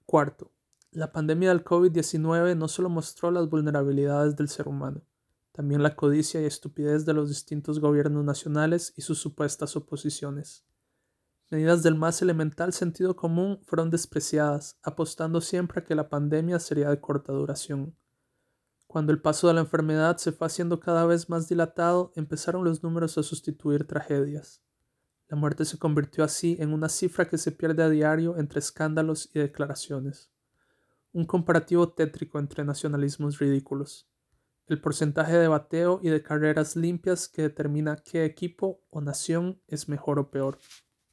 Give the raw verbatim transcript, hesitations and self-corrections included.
Cuarto, la pandemia del COVID diecinueve no solo mostró las vulnerabilidades del ser humano, también la codicia y estupidez de los distintos gobiernos nacionales y sus supuestas oposiciones. Medidas del más elemental sentido común fueron despreciadas, apostando siempre a que la pandemia sería de corta duración. Cuando el paso de la enfermedad se fue haciendo cada vez más dilatado, empezaron los números a sustituir tragedias. La muerte se convirtió así en una cifra que se pierde a diario entre escándalos y declaraciones. Un comparativo tétrico entre nacionalismos ridículos. El porcentaje de bateo y de carreras limpias que determina qué equipo o nación es mejor o peor.